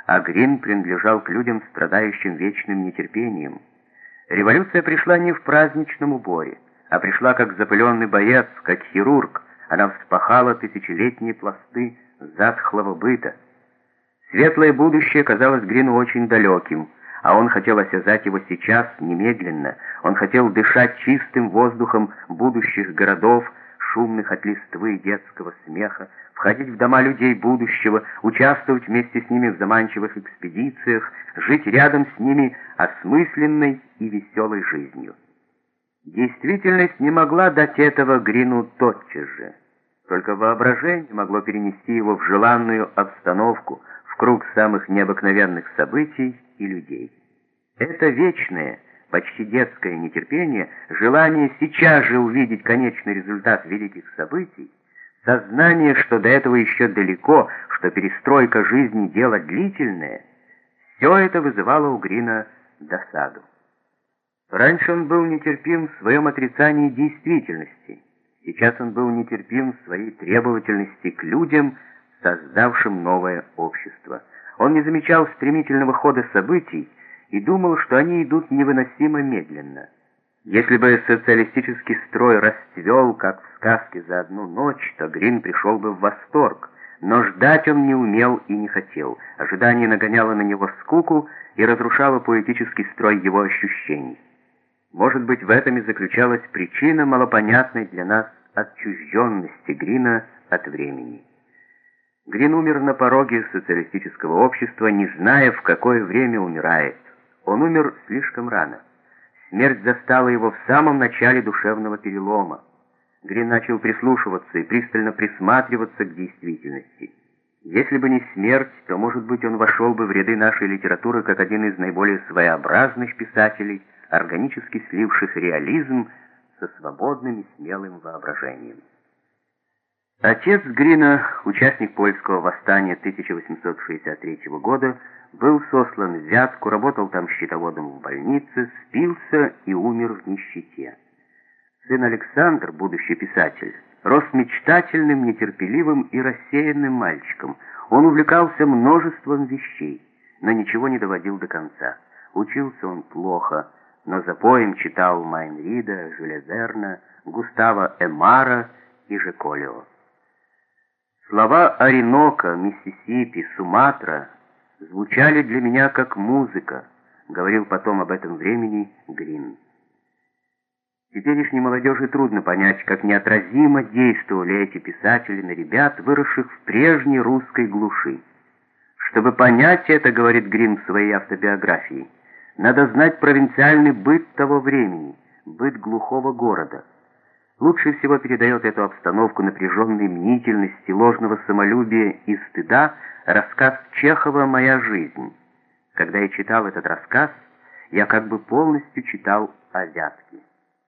а Грин принадлежал к людям, страдающим вечным нетерпением. Революция пришла не в праздничном уборе, а пришла как запыленный боец, как хирург. Она вспахала тысячелетние пласты затхлого быта. Светлое будущее казалось Грину очень далеким, а он хотел осязать его сейчас, немедленно. Он хотел дышать чистым воздухом будущих городов, шумных от листвы детского смеха, входить в дома людей будущего, участвовать вместе с ними в заманчивых экспедициях, жить рядом с ними осмысленной и веселой жизнью. Действительность не могла дать этого Грину тотчас же. Только воображение могло перенести его в желанную обстановку, в круг самых необыкновенных событий и людей. Это вечное, почти детское нетерпение, желание сейчас же увидеть конечный результат великих событий, сознание, что до этого еще далеко, что перестройка жизни — дело длительное, все это вызывало у Грина досаду. Раньше он был нетерпим в своем отрицании действительности. Сейчас он был нетерпим в своей требовательности к людям, создавшим новое общество. Он не замечал стремительного хода событий и думал, что они идут невыносимо медленно. Если бы социалистический строй расцвел, как в сказке, за одну ночь, то Грин пришел бы в восторг. Но ждать он не умел и не хотел. Ожидание нагоняло на него скуку и разрушало поэтический строй его ощущений. Может быть, в этом и заключалась причина малопонятной для нас отчужденности Грина от времени. Грин умер на пороге социалистического общества, не зная, в какое время умирает. Он умер слишком рано. Смерть застала его в самом начале душевного перелома. Грин начал прислушиваться и пристально присматриваться к действительности. Если бы не смерть, то, может быть, он вошел бы в ряды нашей литературы как один из наиболее своеобразных писателей, органически сливших реализм со свободным и смелым воображением. Отец Грина, участник польского восстания 1863 года, был сослан в Вятку, работал там счетоводом в больнице, спился и умер в нищете. Сын Александр, будущий писатель, рос мечтательным, нетерпеливым и рассеянным мальчиком. Он увлекался множеством вещей, но ничего не доводил до конца. Учился он плохо, но запоем читал Майнрида, Жюля Верна, Густава Эмара и Жеколио. Слова Оренока, Миссисипи, Суматра звучали для меня как музыка, говорил потом об этом времени Грин. Теперешней молодежи трудно понять, как неотразимо действовали эти писатели на ребят, выросших в прежней русской глуши. Чтобы понять это, говорит Грин в своей автобиографии, надо знать провинциальный быт того времени, быт глухого города. Лучше всего передает эту обстановку напряженной мнительности, ложного самолюбия и стыда рассказ Чехова «Моя жизнь». Когда я читал этот рассказ, я как бы полностью читал о Вятке.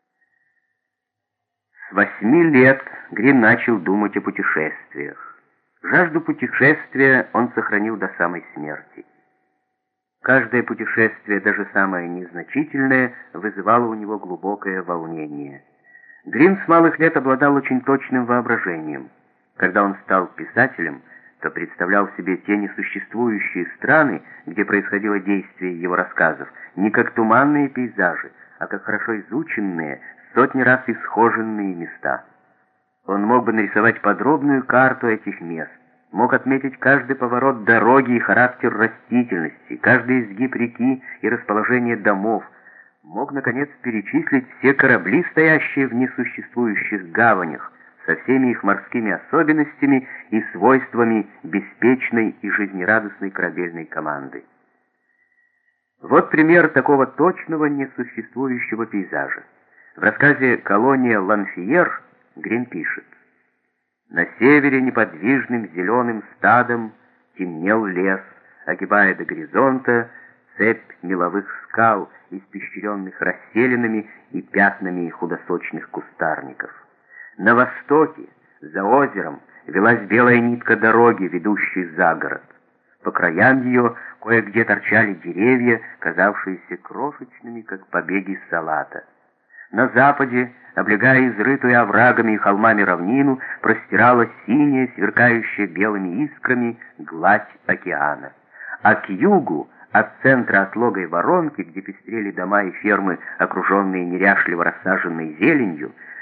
С 8 лет Грин начал думать о путешествиях. Жажду путешествия он сохранил до самой смерти. Каждое путешествие, даже самое незначительное, вызывало у него глубокое волнение. Грин с малых лет обладал очень точным воображением. Когда он стал писателем, то представлял себе те несуществующие страны, где происходило действие его рассказов, не как туманные пейзажи, а как хорошо изученные, сотни раз исхоженные места. Он мог бы нарисовать подробную карту этих мест, мог отметить каждый поворот дороги и характер растительности, каждый изгиб реки и расположение домов, мог, наконец, перечислить все корабли, стоящие в несуществующих гаванях, со всеми их морскими особенностями и свойствами беспечной и жизнерадостной корабельной команды. Вот пример такого точного несуществующего пейзажа. В рассказе «Колония Ланфиер» Грин пишет: «На севере неподвижным зеленым стадом темнел лес, огибая до горизонта цепь меловых скал, испещренных расселинами и пятнами худосочных кустарников. На востоке, за озером, велась белая нитка дороги, ведущей за город. По краям ее кое-где торчали деревья, казавшиеся крошечными, как побеги салата. На западе, облегая изрытую оврагами и холмами равнину, простиралась синяя, сверкающая белыми искрами, гладь океана. а к югу, от центра отлогой воронки, где пестрели дома и фермы, окруженные неряшливо рассаженной зеленью,